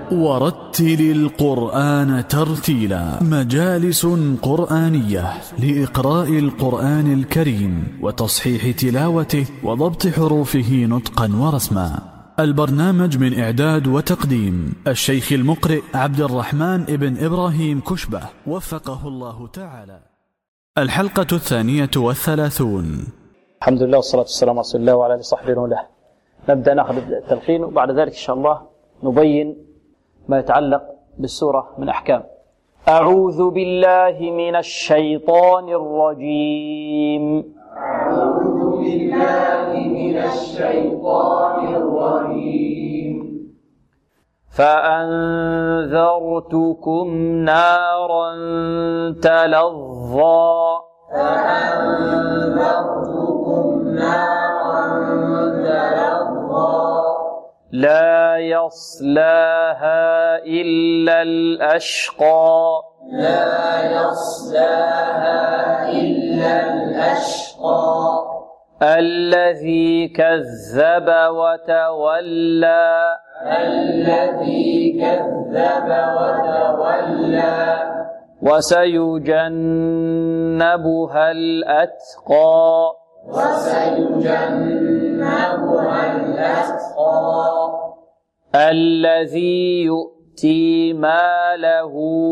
ورتل القرآن ترتيلا. مجالس قرآنية لإقراء القرآن الكريم وتصحيح تلاوته وضبط حروفه نطقا ورسما. البرنامج من إعداد وتقديم الشيخ المقرئ عبد الرحمن ابن إبراهيم كشبة وفقه الله تعالى. الحلقة 32. الحمد لله والصلاة والسلام على رسول الله وعلى آله وصحبه وله. نبدأ نأخذ التلقين وبعد ذلك إن شاء الله نبين ما يتعلق بالسورة من أحكام. أعوذ بالله من الشيطان الرجيم. أعوذ بالله من الشيطان الرجيم. فأنذرتكم نارا تلظى. فأنذرتكم نارا تلظى. لا يصلاها إلا الأشقى. لا يصلاها إلا الأشقى. الذي كذب وتولى. الذي كذب وتولى. وسيجنبها الأتقى. وسيجنبها الأتقى. الذي يؤتي ماله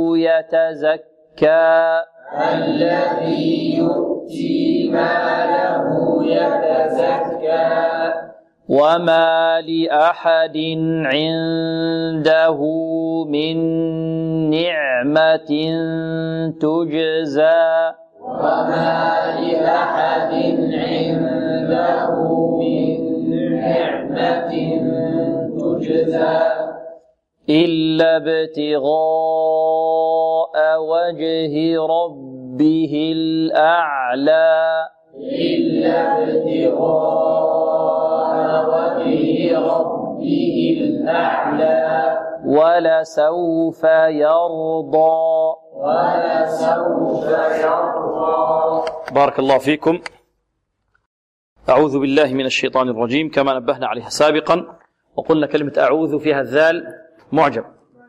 يتزكى. الذي يؤتي ماله يتزكى. وما لأحد عنده من نعمة تجزى. وما لأحد عنده من نعمة تجزى إلا ابتغاء وجه ربه الأعلى. إلا ابتغاء وجه ربه الأعلى. ولسوف يرضى. ولسوف يرضى. بارك الله فيكم. أعوذ بالله من الشيطان الرجيم كما نبهنا عليها سابقا وقلنا كلمة أعوذ فيها الذال معجم.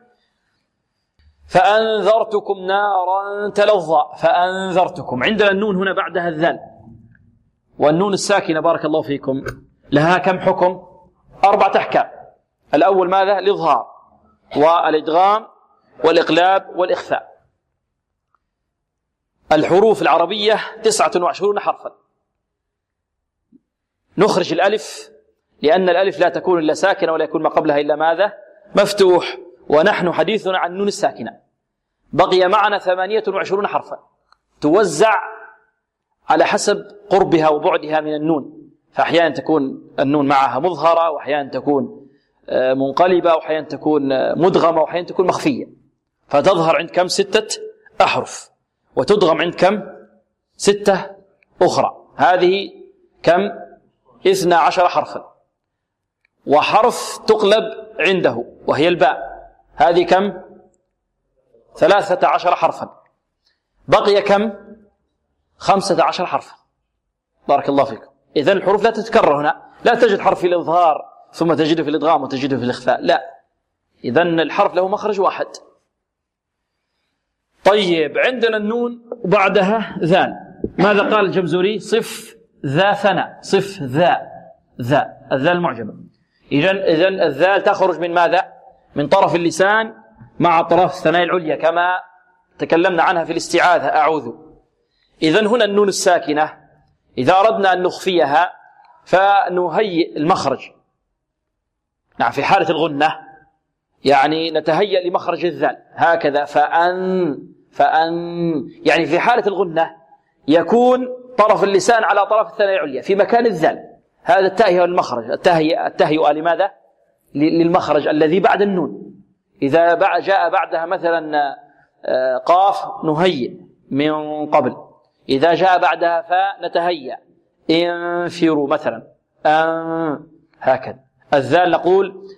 فأنذرتكم نارا تلظى. فأنذرتكم، عندنا النون هنا بعدها الذال، والنون الساكنة بارك الله فيكم لها كم حكم؟ 4 أحكام. الأول ماذا؟ الإظهار والإدغام والإقلاب والإخفاء. الحروف العربية 29 حرفا. نخرج الألف لأن الألف لا تكون إلا ساكنة ولا يكون ما قبلها إلا ماذا؟ مفتوح، ونحن حديثنا عن النون الساكنة. بقي معنا 28 حرفا توزع على حسب قربها وبعدها من النون، فأحيانا تكون النون معها مظهرة، وأحيانا تكون منقلبة، وأحيانا تكون مدغمة، وأحيانا تكون مخفية. فتظهر عند كم؟ 6 أحرف، وتدغم عند كم؟ 6 أخرى. هذه كم؟ 12 حرفا. وحرف تقلب عنده وهي الباء، هذه كم؟ 13 حرفا. بقي كم؟ 15 حرفا. بارك الله فيكم. إذن الحروف لا تتكرر هنا، لا تجد حرف في الإظهار ثم تجده في الإدغام وتجده في الإخفاء، لا، إذن الحرف له مخرج واحد. طيب، عندنا النون وبعدها ذال. ماذا قال الجمزوري؟ صف ذا ثنى. صف ذا الذال معجمة. إذن الذال تخرج من ماذا؟ من طرف اللسان مع طرف الثنايا العليا كما تكلمنا عنها في الاستعاذة أعوذ. إذن هنا النون الساكنة إذا أردنا أن نخفيها فنهيئ المخرج. نعم، في حالة الغنة يعني نتهيأ لمخرج الذال هكذا. فأن يعني في حالة الغنة يكون طرف اللسان على طرف الثنايا العليا في مكان الذال. هذا التهيئة للمخرج، التهيئة لماذا؟ للمخرج الذي بعد النون. إذا جاء بعدها مثلا قاف نهيئ من قبل، إذا جاء بعدها فاء نتهيأ. انفروا مثلا، هكذا. الذال نقول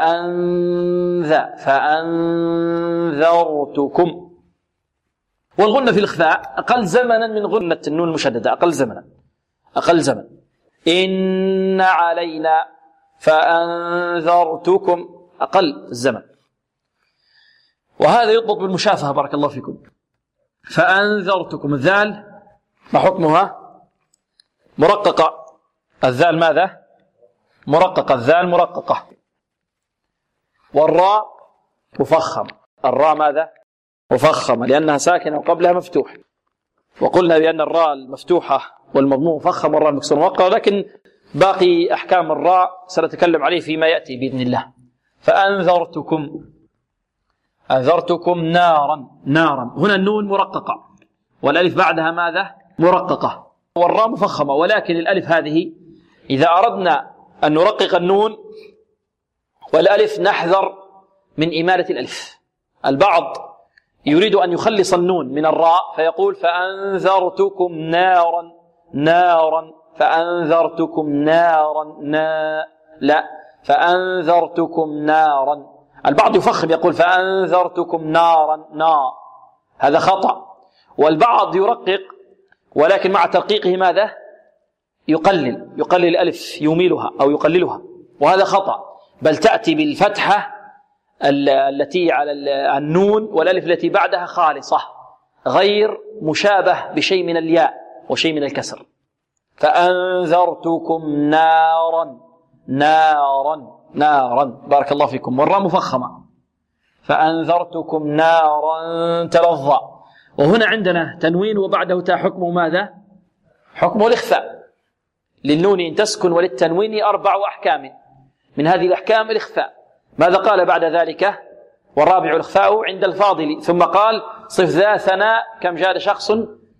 فأنذرتكم. والغنة في الإخفاء أقل زمنا من غنة النون المشددة، أقل زمن. إن علينا فأنذرتكم أقل الزمن. وهذا يضبط بالمشافهة بارك الله فيكم. فأنذرتكم، الذال ما حكمها؟ مرققة. الذال ماذا؟ مرققة، الذال مرققة. والراء مفخم، الراء ماذا؟ مفخمة لأنها ساكنة وقبلها مفتوح. وقلنا بأن الراء المفتوحة والمضموم مفخم والراء المكسورة مرققة، لكن باقي أحكام الراء سنتكلم عليه فيما يأتي بإذن الله. فأنذرتكم، أنذرتكم نارا، نارا هنا النون مرققة والألف بعدها ماذا؟ مرققة، والراء مفخمة. ولكن الألف هذه إذا أردنا أن نرقق النون والألف نحذر من إمالة الألف. البعض يريد أن يخلص النون من الراء فيقول فأنذرتكم نارا، نارا، فأنذرتكم نارا، لا، فأنذرتكم نارا. البعض يفخم يقول فأنذرتكم نارا، هذا خطأ. والبعض يرقق ولكن مع ترقيقه ماذا؟ يقلل الألف، يميلها أو يقللها، وهذا خطأ. بل تأتي بالفتحة التي على النون والألف التي بعدها خالصة غير مشابه بشيء من الياء وشيء من الكسر. فأنذرتكم نارا، نارا، نارا، بارك الله فيكم. والراء مفخمة. فأنذرتكم نارا تلظى. وهنا عندنا تنوين وبعده تاء، حكمه ماذا؟ حكمه الإخفاء. للنون إن تسكن وللتنوين 4 أحكام، من هذه الأحكام الإخفاء. ماذا قال بعد ذلك؟ والرابع الإخفاء عند الفاضل. ثم قال صف ذا ثناء كم جاد شخص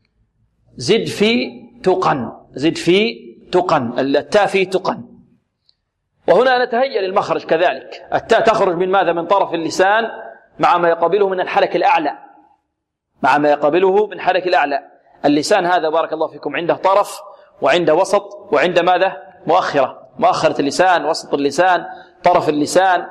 زد في تقن، زد في تقن، التاء في تقن. وهنا نتهيأ للمخرج كذلك، التاء تخرج من ماذا؟ من طرف اللسان مع ما يقابله من الحلك الأعلى، مع ما يقابله من حلك الأعلى. اللسان هذا بارك الله فيكم عنده طرف وعنده وسط وعنده ماذا؟ مؤخرة، مؤخرة اللسان، وسط اللسان، طرف اللسان،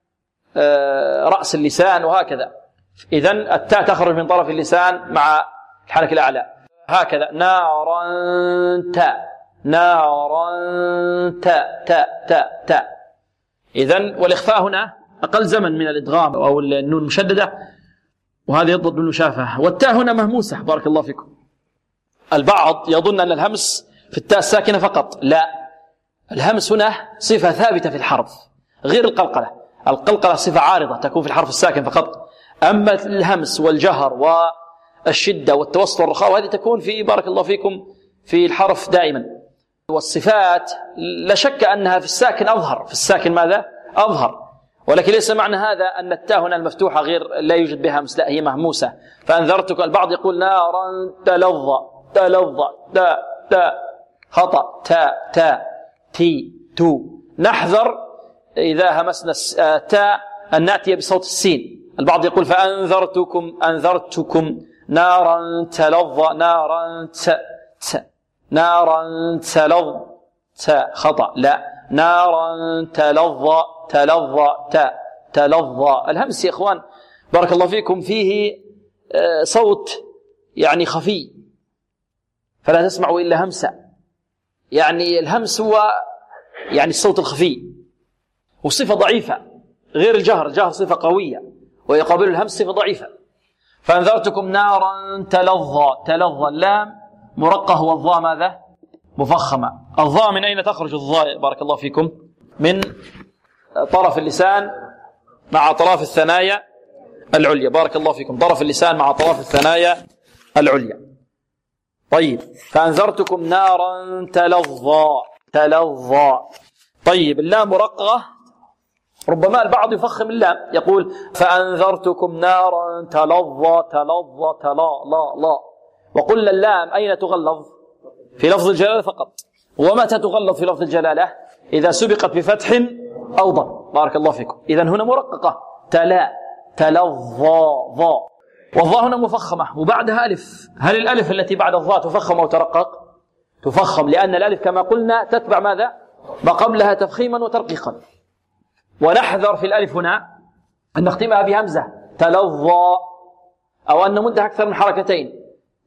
رأس اللسان، وهكذا. إذن التاء تخرج من طرف اللسان مع الحلك الأعلى هكذا. نارا تاء، نارا تاء، تاء، تاء، تاء. إذن والإخفاء هنا أقل زمن من الإدغام أو النون مشددة، وهذا يضبط بالمشافهة. والتاء هنا مهموسة بارك الله فيكم. البعض يظن أن الهمس في التاء الساكنة فقط، لا، الهمس هنا صفة ثابتة في الحرف غير القلقلة. القلقلة صفة عارضة تكون في الحرف الساكن فقط، أما الهمس والجهر والشدة والتوسط والرخاء هذه تكون في بارك الله فيكم في الحرف دائما. والصفات لا شك أنها في الساكن أظهر، في الساكن ماذا؟ أظهر. ولكن ليس معنى هذا أن التاء هنا المفتوحة غير لا يوجد بها همس، لا، هي مهموسة. فأنذرتك، البعض يقول نارا تلظى، تلظى، تاء، تاء، خطأ، تاء، تاء، تي، تو. نحذر إذا همسنا تاء أن نأتي بصوت السين. البعض يقول فأنذرتكم، أنذرتكم نارا تلظى، نارا نارا تلظى، تاء، خطأ، لا، نارا تلظى، تلظى، تاء، تلظى. الهمس يا إخوان بارك الله فيكم فيه صوت يعني خفي، فلا تسمعوا إلا همسة. يعني الهمس هو يعني الصوت الخفي، وصفة ضعيفة غير الجهر. الجهر صفة قوية ويقابل الهمس صفة ضعيفة. فأنذرتكم نارا تلظى، تلظى، اللام مرقه والظاء ماذا؟ مفخمة. الظاء من أين تخرج الظاء بارك الله فيكم؟ من طرف اللسان مع طرف الثنايا العليا، بارك الله فيكم، طرف اللسان مع طرف الثنايا العليا. طيب، فأنذرتكم نارا تلظى، تلظى. طيب، اللام مرققة، ربما البعض يفخم اللام يقول فأنذرتكم نارا تلظى، تلظى، تلا، لا، لا. وقلنا اللام أين تغلظ؟ في لفظ الجلالة فقط. ومتى تغلظ في لفظ الجلالة؟ إذا سبقت بفتح أو ضم، بارك الله فيكم. إذن هنا مرققة، تلا، تلظى، ظا. والظاء هنا مفخمة وبعدها ألف. هل الألف التي بعد الظاء تفخم أو ترقق؟ تفخم، لأن الألف كما قلنا تتبع ماذا؟ ما قبلها تفخيما وترقيقا. ونحذر في الألف هنا أن نختمها بهمزة، تلظى، أو أن نمدها أكثر من حركتين،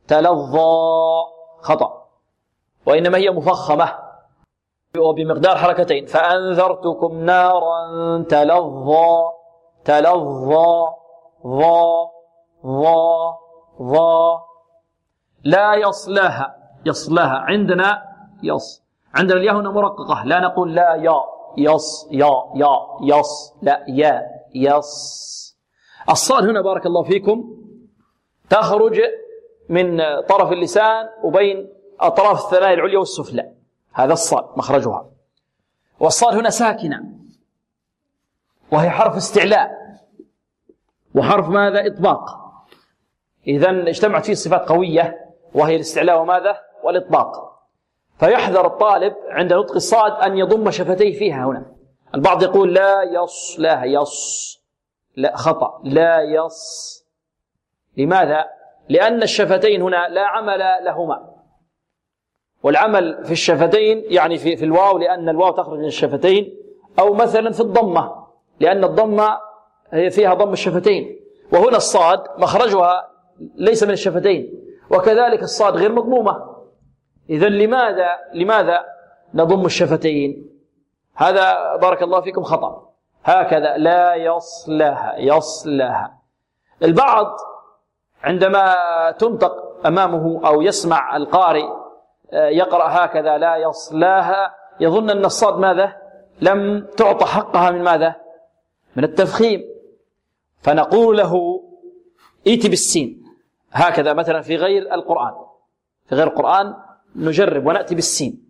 تلظى، خطأ، وإنما هي مفخمة وبمقدار حركتين. فأنذرتكم نارا تلظى، تلظى، ظا ظا ظا. لا يصلاها، يصلاها عندنا عندنا الياء هنا مرققة، لا نقول لا يا يص يا يص، لا يا يص. الصاد هنا بارك الله فيكم تخرج من طرف اللسان وبين أطراف الثنايا العليا والسفلى، هذا الصاد مخرجها. والصاد هنا ساكنة وهي حرف استعلاء وحرف ماذا؟ إطباق. إذن اجتمعت فيه صفات قوية وهي الاستعلاء وماذا؟ والإطباق. فيحذر الطالب عند نطق الصاد أن يضم شفتيه فيها هنا. البعض يقول لا يص، لا يص، لا، خطأ، لا يص. لماذا؟ لأن الشفتين هنا لا عمل لهما، والعمل في الشفتين يعني في الواو، لأن الواو تخرج من الشفتين، أو مثلا في الضمة لأن الضمة هي فيها ضم الشفتين، وهنا الصاد مخرجها ليس من الشفتين، وكذلك الصاد غير مضمومة. إذن لماذا نضم الشفتين؟ هذا بارك الله فيكم خطأ. هكذا لا يصلها، يصلها. البعض عندما تنطق أمامه أو يسمع القارئ يقرأ هكذا لا يصلاها يظن أن الصاد ماذا؟ لم تعطى حقها من ماذا؟ من التفخيم. فنقول له ائت بالسين، هكذا مثلا في غير القرآن، في غير القرآن نجرب ونأتي بالسين،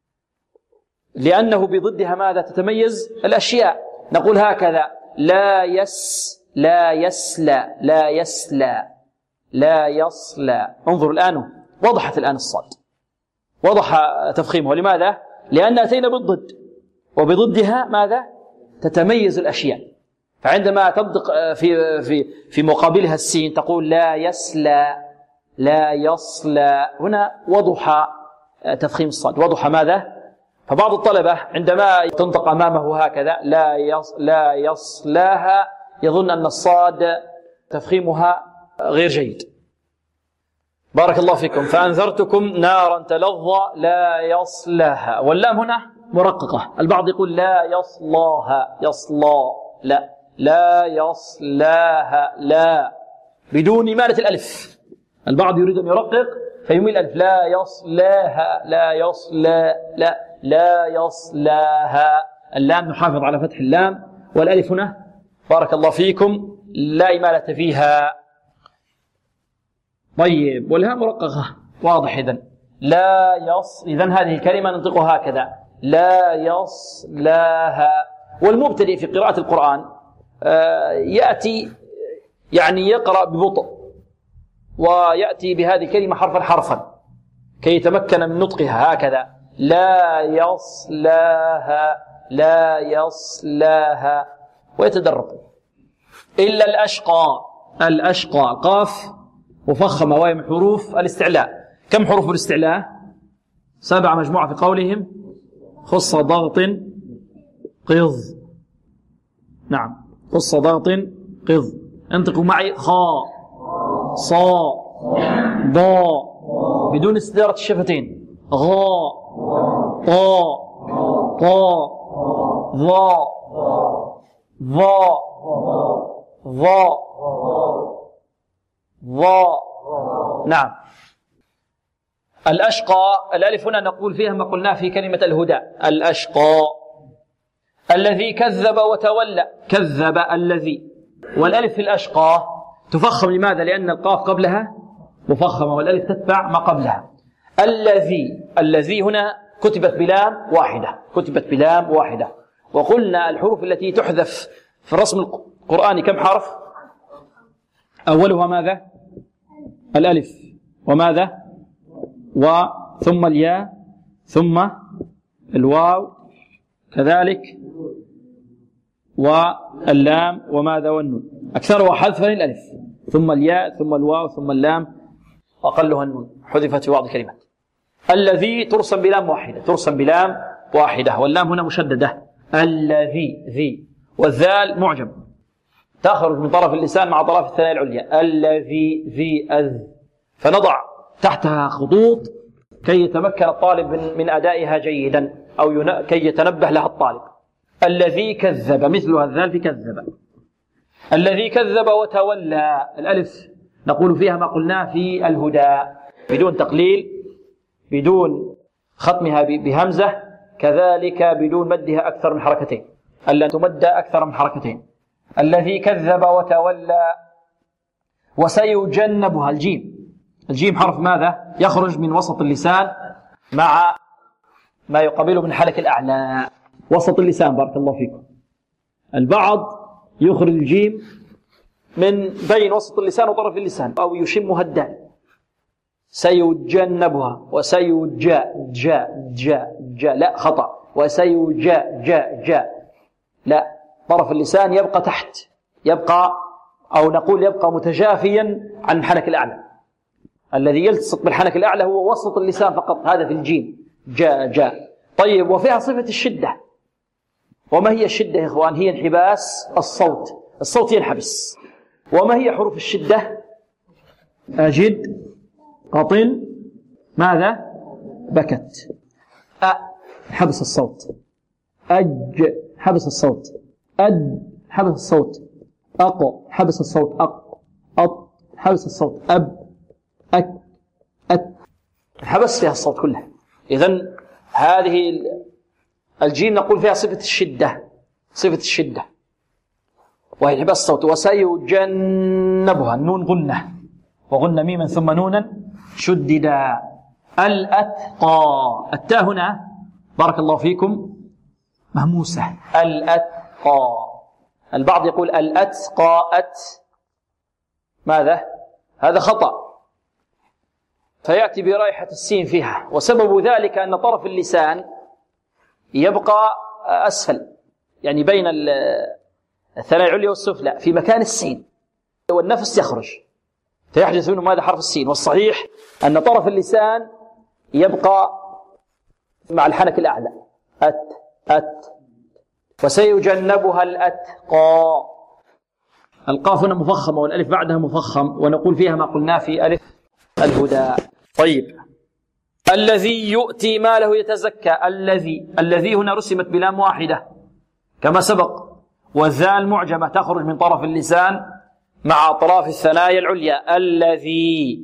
لأنه بضدها ماذا؟ تتميز الأشياء. نقول هكذا لا لا يسلى، لا يسلى، لا يصلى. انظروا الآن، وضحت الآن الصاد، وضح تفخيمه. لماذا؟ لأن أتينا بالضد، وبضدها ماذا؟ تتميز الأشياء. فعندما تنطق في مقابلها السين تقول لا يسلى، لا يصلى. هنا وضح تفخيم الصاد، وضح ماذا؟ فبعض الطلبة عندما تنطق أمامه هكذا لا يصلاها يظن أن الصاد تفخيمها غير جيد. بارك الله فيكم. فأنذرتكم نارا تلظى لا يصلاها، واللام هنا مرققة. البعض يقول لا يصلاها، يصلا، لا، لا يصلاها، لا، بدون إمالة الألف. البعض يريد أن يرقق فيميل الألف، لا يصلاها، لا يصلا، لا، لا يصلاها. اللام نحافظ على فتح اللام، والألف هنا بارك الله فيكم لا إمالة فيها. طيب، والهاء مرققة، واضح. إذن لا إذن هذه الكلمة ننطقها هكذا لا يصلاها. والمبتدئ في قراءة القرآن يأتي يعني يقرأ ببطء ويأتي بهذه الكلمة حرفا حرفا كي يتمكن من نطقها هكذا لا يصلاها، لا يصلاها، ويتدرب. إلا الأشقى، الأشقى القاف مفخمة وهي من حروف الاستعلاء. كم حروف الاستعلاء؟ 7 مجموعة في قولهم خص ضغط قض. نعم، خص ضغط قض. انطقوا معي خاء صا ضاء بدون استدارة الشفتين، غاء طاء طاء ظاء ظاء ظاء ظاء. نعم. الأشقى الألف هنا نقول فيها ما قلناه في كلمة الهدى. الأشقى الذي كذب وتولى، كذب الذي، والألف في الأشقى تفخم. لماذا؟ لأن القاف قبلها مفخمة والألف تتبع ما قبلها. الذي هنا كتبت بلام واحدة، كتبت بلام واحدة. وقلنا الحروف التي تحذف في الرسم القرآني كم حرف؟ أولها ماذا؟ الألف، وماذا؟ وثم الياء، ثم الواو كذلك، واللام، وماذا؟ والنون. أكثرها حذفا الألف، ثم الياء، ثم الواو، ثم اللام، وأقلها النون حذفت في بعض الكلمات. الذي ترسم بلام واحدة، ترسم بلام واحدة، واللام هنا مشددة. الذي، ذي، والذال معجم تخرج من طرف اللسان مع طرف الثنايا العليا. الذي، ذي، أذ، فنضع تحتها خطوط كي يتمكن الطالب من أدائها جيدا، أو كي يتنبه لها الطالب. الذي كذب، مثلها الذال في كذب. الذي كذب وتولى، الألف نقول فيها ما قلناه في الهدى بدون تقليل، بدون ختمها بهمزة، كذلك بدون مدها أكثر من حركتين، ألا تمد أكثر من حركتين. الذي كذب وتولى وسيجنبها، الجيم حرف ماذا؟ يخرج من وسط اللسان مع ما يقابله من حلق الأعلى، وسط اللسان. بارك الله فيكم. البعض يخرج الجيم من بين وسط اللسان وطرف اللسان أو يشمها الدال. سيجنبها وسيجاء جاء لا خطأ، وسيجاء جاء لا، طرف اللسان يبقى تحت، يبقى أو نقول يبقى متجافيا عن الحنك الأعلى. الذي يلتصق بالحنك الأعلى هو وسط اللسان فقط، هذا في الجيم جاء. طيب، وفيها صفة الشدة. وما هي الشدة يا إخوان؟ هي انحباس الصوت ينحبس. وما هي حروف الشدة؟ أجد، قطن، ماذا؟ بكت. حبس الصوت. أج، حبس الصوت. أد، حبس الصوت. أق، حبس الصوت. أط، حبس الصوت. أب، أت، حبس فيها الصوت كله. إذن هذه الجيم نقول فيها صفة الشدة وهي انحباس الصوت. وسيجنبها، النون غنة، وغنة ميما ثم نونا شددا. الأتقى، التاء هنا بارك الله فيكم مهموسة. الأتقى، البعض يقول الأتقى ماذا؟ هذا خطأ، فيأتي برائحة السين فيها، وسبب ذلك أن طرف اللسان يبقى أسفل، يعني بين الثنايا العليا والسفلى في مكان السين، والنفس يخرج فيحدث منه ماذا؟ حرف السين. والصحيح أن طرف اللسان يبقى مع الحنك الأعلى. أت. وسيجنبها الأتقى. القاف هنا مفخمة والألف بعدها مفخم، ونقول فيها ما قلنا في ألف الهدى. طيب، الذي يؤتي ماله يتزكى. الذي هنا رسمت بلام واحدة كما سبق، والذال معجمة تخرج من طرف اللسان مع أطراف الثنايا العليا. الذي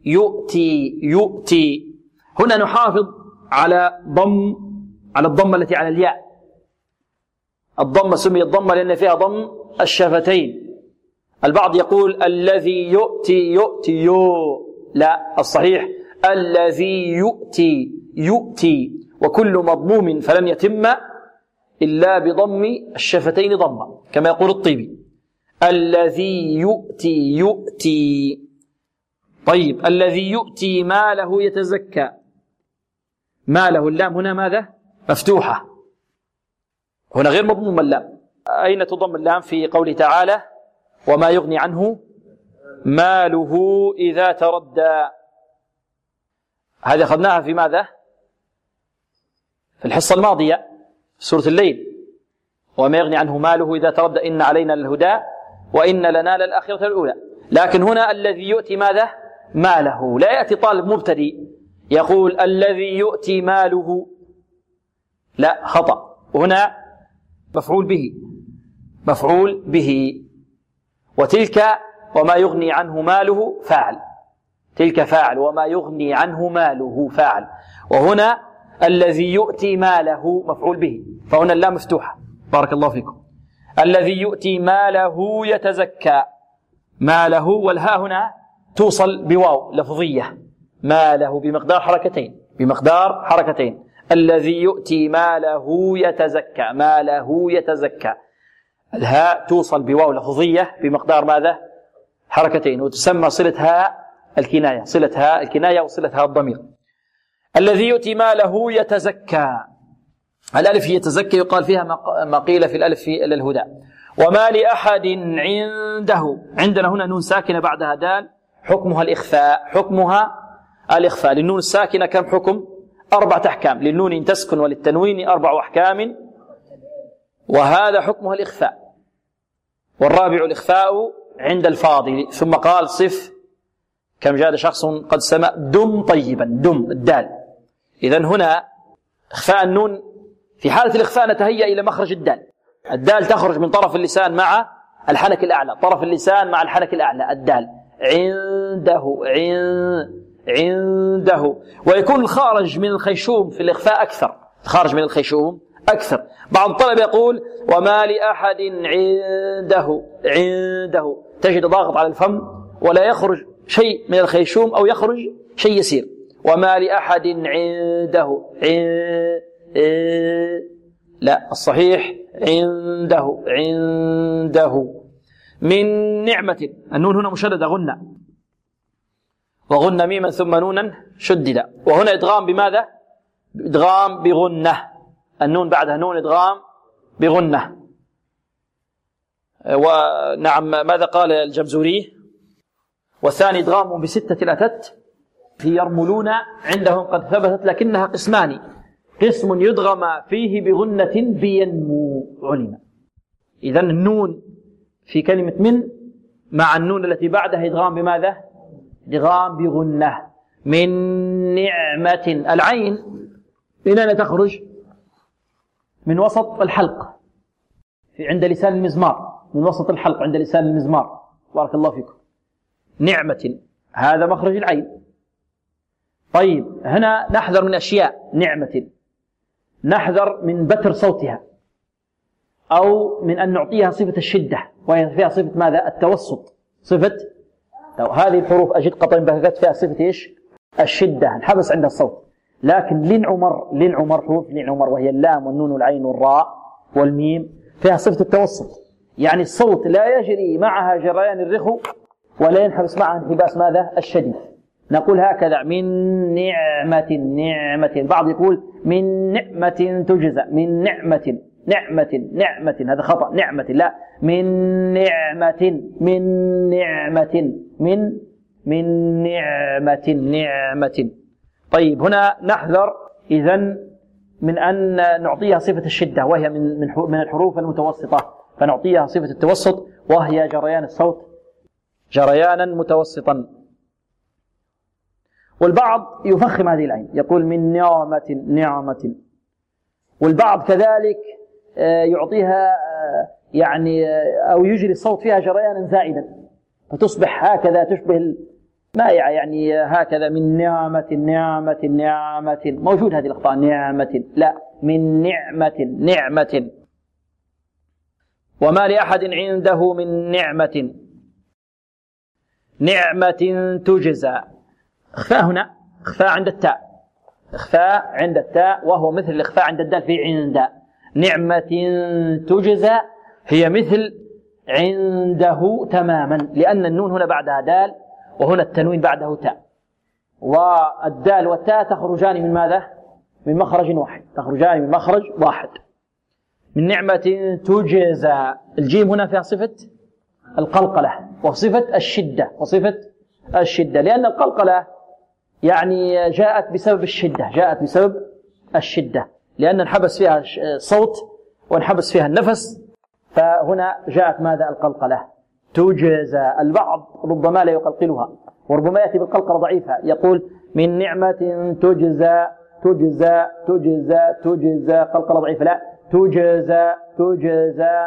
يؤتي. هنا نحافظ على الضمة التي على الياء. الضمة سميت ضمة لأن فيها ضم الشفتين. البعض يقول الذي يؤتي لا، الصحيح الذي يؤتي، وكل مضموم فلن يتم إلا بضم الشفتين ضمة كما يقول الطيبي. الذي يؤتي. طيب، الذي يؤتي ماله يتزكى. ماله، اللام هنا ماذا؟ مفتوحة، هنا غير مضموم اللام. أين تضم اللام؟ في قوله تعالى وما يغني عنه ماله إذا تردى. هذه أخذناها في ماذا؟ في الحصة الماضية في سورة الليل. وما يغني عنه ماله إذا تردى إن علينا الهدى وإن لنا للآخرة الأولى. لكن هنا الذي يؤتي ماذا؟ ماله. لا يأتي طالب مبتدئ يقول الذي يؤتي ماله، لا، خطأ. هنا مفعول به. وتلك وما يغني عنه ماله فاعل، تلك فاعل، وما يغني عنه ماله فاعل. وهنا الذي يؤتي ماله مفعول به، فهنا اللام مفتوحة. بارك الله فيكم. الذي يؤتي ماله يتزكى. ماله، والهاء هنا توصل بواو لفظية. ماله بمقدار حركتين. الذي يؤتي ماله يتزكى. ماله يتزكى، الهاء توصل بواو لفظية بمقدار ماذا؟ حركتين، وتسمى صلتها الكناية وصلتها الضمير. الذي يؤتي ماله يتزكى. الألف يتزكى يقال فيها ما قيل في الألف في الهدى. وما لأحد عنده. عندنا هنا نون ساكنة بعدها دال، حكمها الإخفاء. للنون الساكنة كم حكم؟ 4 أحكام. للنون إن تسكن وللتنوين 4 أحكام، وهذا حكمها الإخفاء. والرابع الإخفاء عند الفاضل. ثم قال صف كم جاد شخص قد سمع دم طيبا، دم الدال. إذن هنا إخفاء النون، في حالة الإخفاء نتهيأ إلى مخرج الدال. الدال تخرج من طرف اللسان مع الحنك الأعلى، طرف اللسان مع الحنك الأعلى الدال. عنده عنده. ويكون الخارج من الخيشوم في الإخفاء أكثر، الخارج من الخيشوم أكثر. بعض الطلبة يقول وما لأحد عنده عنده، تجد ضاغط على الفم ولا يخرج شيء من الخيشوم أو يخرج شيء يسير. وما لأحد عنده لا، الصحيح عنده عنده. من نعمة، النون هنا مشددة غنة، وغنة ميما ثم نونا شدد، وهنا إدغام بماذا؟ إدغام بغنة، النون بعدها نون إدغام بغنة. ونعم ماذا قال الجمزوري؟ والثاني إدغام بستة أتت في يرملون عندهم قد ثبتت، لكنها قسمان، قسم يدغم فيه بغنة بينمو علم. إذن النون في كلمة من مع النون التي بعدها إدغام بماذا؟ إدغام بغنة. من نعمة، العين من أين تخرج؟ من وسط الحلق عند لسان المزمار، من وسط الحلق عند لسان المزمار، بارك الله فيكم. نعمة هذا مخرج العين. طيب هنا نحذر من أشياء. نعمة نحذر من بتر صوتها، أو من أن نعطيها صفة الشدة، وهي فيها صفة ماذا؟ التوسط. صفة هذه الحروف أجد قطعين بهجت فيها صفة إيش؟ الشدة، انحبس عندها الصوت. لكن لين عمر حروف لين عمر، وهي اللام والنون والعين والراء والميم، فيها صفة التوسط، يعني الصوت لا يجري معها جريان الرخو ولا ينحبس معها انحباس ماذا؟ الشديد. نقول هكذا من نعمة نعمة. البعض يقول من نعمة تجزى، من نعمة نعمة نعمة، هذا خطأ. نعمة لا، من نعمة من نعمة من نعمة نعمة. طيب هنا نحذر إذن من أن نعطيها صفة الشدة، وهي من الحروف المتوسطة، فنعطيها صفة التوسط وهي جريان الصوت جريانا متوسطا. والبعض يفخم هذه العين يقول من نعمة نعمة، والبعض كذلك يعطيها يعني أو يجري الصوت فيها جريانا زائدا، فتصبح هكذا تشبه المائعة، يعني هكذا من نعمة نعمة نعمة. موجود هذه الأخطاء. نعمة لا، من نعمة نعمة. وما لأحد عنده من نعمة نعمة تجزى. إخفاء هنا، إخفاء عند التاء، إخفاء عند التاء، وهو مثل الإخفاء عند الدال في عند. نعمة تجزى هي مثل عنده تماما، لأن النون هنا بعدها دال وهنا التنوين بعده تاء، والدال والتاء تخرجان من ماذا؟ من مخرج واحد، تخرجان من مخرج واحد. من نعمة تجزى. الجيم هنا فيها صفة القلقلة وصفة الشدة، وصفة الشدة، لأن القلقلة يعني جاءت بسبب الشدة، جاءت بسبب الشدة، لأن انحبس فيها الصوت وانحبس فيها النفس، فهنا جاءت ماذا؟ القلقلة. تجزى. البعض ربما لا يقلقلها، وربما يأتي بالقلقلة ضعيفة، يقول من نعمة تجزى تجزى تجزى تجزى، قلقلة ضعيفة، لا، تجزى تجزى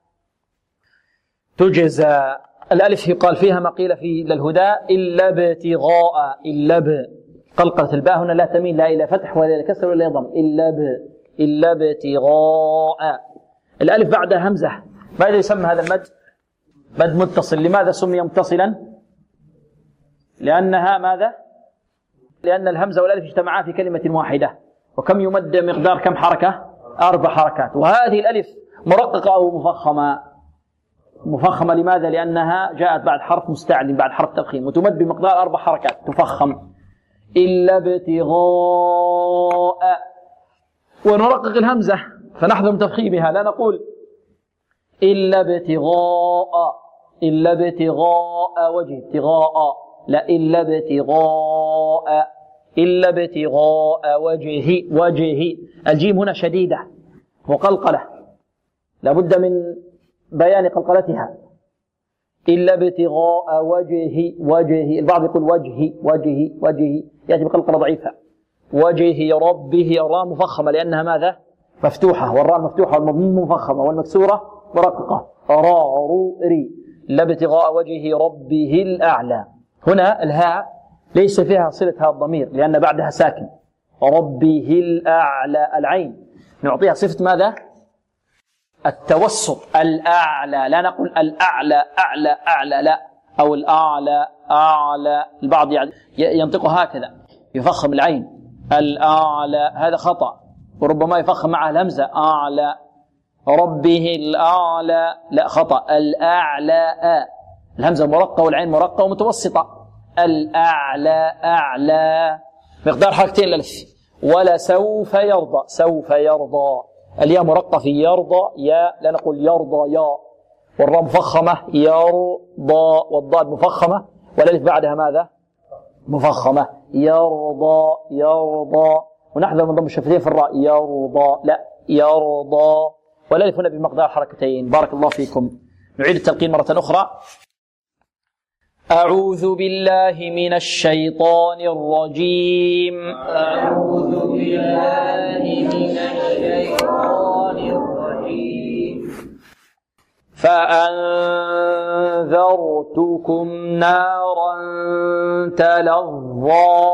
تجزى. الألف يقال فيها ما قيل في للهدى إلا ابتغاء، إلا قلقلة الباء هنا لا تميل لا إلى فتح ولا إلى كسر ولا إلى ضم، إلا ابتغاء. الألف بعدها همزة. ماذا يسمى هذا المد؟ مد متصل. لماذا سمي متصلا؟ لأنها ماذا؟ لأن الهمزة والألف اجتمعا في كلمة واحدة. وكم يمد مقدار كم حركة؟ 4 حركات. وهذه الألف مرققة أو مفخمة؟ مفخمة. لماذا؟ لأنها جاءت بعد حرف مستعل، بعد حرف تفخيم، وتمد بمقدار 4 حركات، تفخم. إلا ابتغاء. ونرقق الهمزة فنحذر من تفخيمها، لا نقول إلا ابتغاء، إلا ابتغاء وجه، ابتغاء لا، إلا ابتغاء، إلا ابتغاء وجهه. الجيم هنا شديدة وقلقلة، لابد من بيان قلقلتها. إلا ابتغاء وجهه. البعض يقول وجهه يأتي بقلقلة ضعيفة. وجه ربه، الراء مفخمة لأنها ماذا؟ مفتوحة، والراء المفتوحة والمضموم مفخمة، والمكسورة مرققة رارو ري لا ابتغاء وجه ربه الأعلى. هنا الهاء ليس فيها صلة هاء الضمير لأن بعدها ساكن ربه الأعلى. العين نعطيها صفة ماذا؟ التوسط الأعلى، لا نقول الأعلى أعلى أعلى لا، أو الأعلى أعلى. البعض ينطقها هكذا يفخم العين الأعلى، هذا خطأ، وربما يفخم معها الهمزة أعلى ربه الأعلى، لا خطأ، الأعلى الهمزة مرقة والعين مرقة ومتوسطة. الأعلى أعلى مقدار حركتين للف. ولا سوف يرضى سوف يرضى، الياء مرقة في يرضى يا، لا نقول يرضى يا، والراء مفخمة يرضى، والضاد مفخمة والالف بعدها ماذا؟ مفخمة يرضى يرضى، ونحذر من ضم الشفتين في الراء يرضى لا يرضى، والالف هنا بمقدار حركتين. بارك الله فيكم. نعيد التلقين مرة أخرى. أعوذ بالله من الشيطان الرجيم. أعوذ بالله من الشيطان الرجيم. فأنذرتكم نارا تلظى.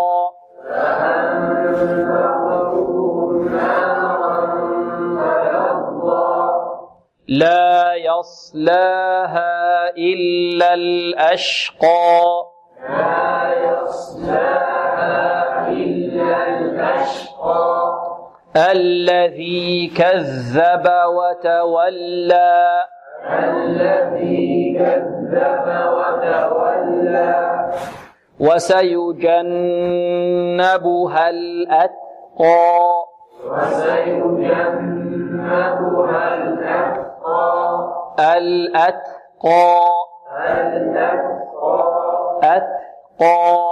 لا يصلاها إلا الأشقى. لا يصلاها إلا الأشقى. الذي كذب وتولى. الذي كذب وتولى. وسيجنبها الأتقى. وسيجنبها الأتقى. الأتقى. الأتقى. أتقى.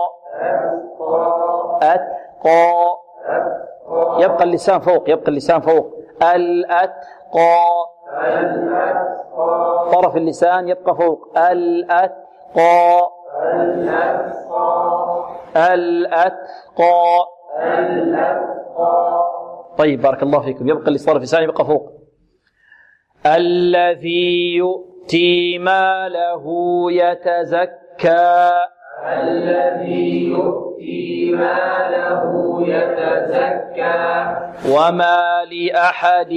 أتقى. يبقى اللسان فوق، يبقى اللسان فوق. الأتقى. الأتقى. طرف اللسان يبقى فوق. الأتقى. الأتقى. الأتقى. الأتقى. طيب بارك الله فيكم. يبقى اللي طرف اللسان يبقى فوق. الذي يؤتي ماله يتزكى. الذي يؤتي ماله يتزكى. وما لأحد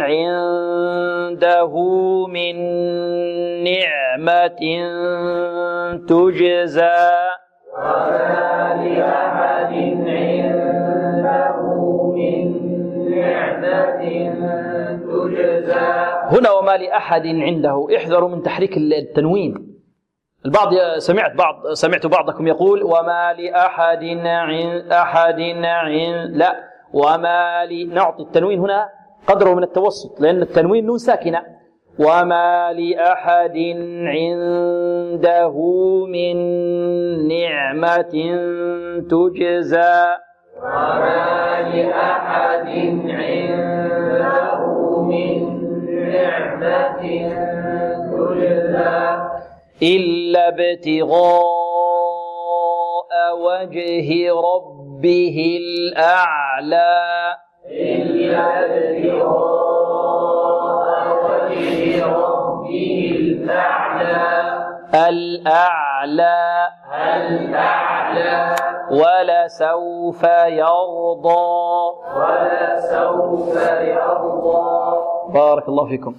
عنده من نعمة تجزى. وما لأحد عنده من نعمة تجزى. هنا وما لأحد عنده، احذروا من تحريك التنوين. البعض سمعت بعضكم يقول وما لأحد لا، وما نعطي التنوين هنا قدره من التوسط لأن التنوين نون ساكنة. وما لأحد عنده من نعمة تجزى. وما لأحد عنده من نعمة تجزى. إلا ابتغاء وجه ربه الأعلى. إلا ابتغاء وجه ربه الأعلى. الأعلى. الأعلى. ولسوف يرضى. ولسوف يرضى. بارك الله فيكم.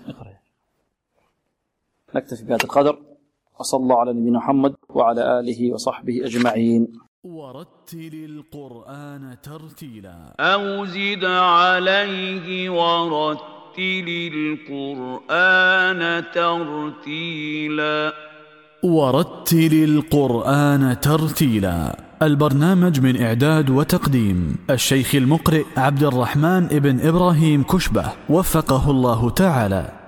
نكتفي بهذا القدر، وصلى الله على نبينا محمد وعلى آله وصحبه أجمعين. ورتل القرآن ترتيلا. أو زد عليه ورتل القرآن ترتيلا. ورتل القرآن ترتيلا. البرنامج من إعداد وتقديم الشيخ المقرئ عبد الرحمن ابن إبراهيم كشبة، وفقه الله تعالى.